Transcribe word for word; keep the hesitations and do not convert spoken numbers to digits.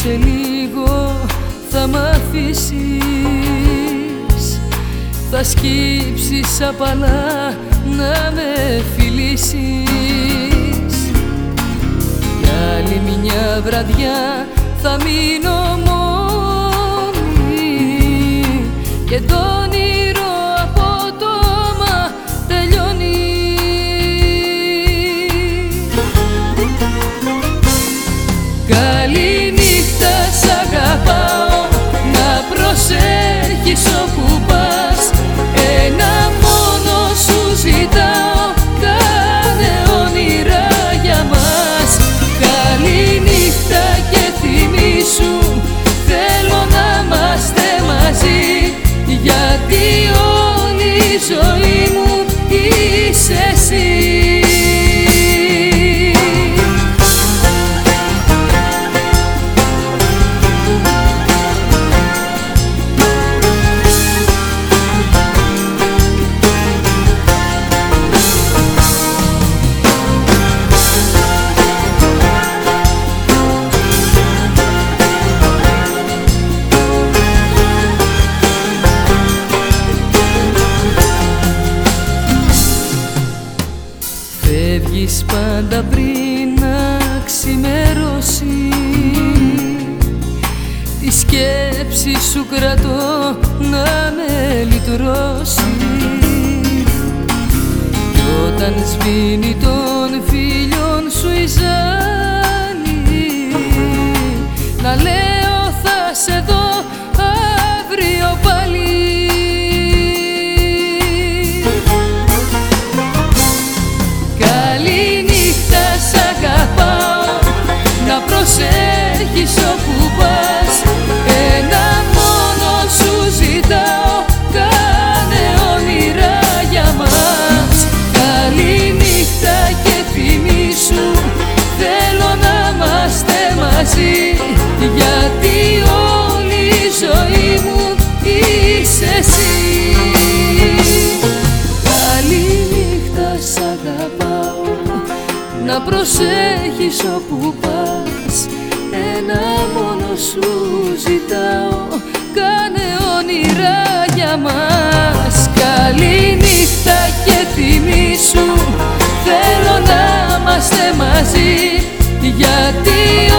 σε λίγο θα μ' αφήσεις, θα σκύψεις απαλά να με φιλήσεις. Για άλλη μια βραδιά θα μείνω μόνη και το όνειρο απότομα τελειώνει. Καληνύχτα, σ' αγαπάω, να προσέχεις όπου πας. Ένα μόνο σου ζητάω, κάνε όνειρα για μας. Καληνύχτα και θυμήσου, θέλω να είμαστε μαζί, γιατί όλη η ζωή μου είσαι εσύ. Φεύγεις πάντα πριν να ξημερώσει, τη σκέψη σου κρατώ να με λυτρώσει. Κι όταν σβήνει των φίλων σου η ζάλη, να λέω θα σε δω αύριο πάλι. Προσέχεις όπου πας, ένα μόνο σου ζητάω, κάνε όνειρα για μας. Καληνύχτα και θυμήσου, θέλω να είμαστε μαζί, γιατί όλη η ζωή μου είσαι εσύ. Καληνύχτα, σ' αγαπάω, να προσέχεις όπου πας. Ένα μόνο σου ζητάω, κάνε όνειρα για μας. Καληνύχτα και θυμήσου, θέλω να είμαστε μαζί, γιατί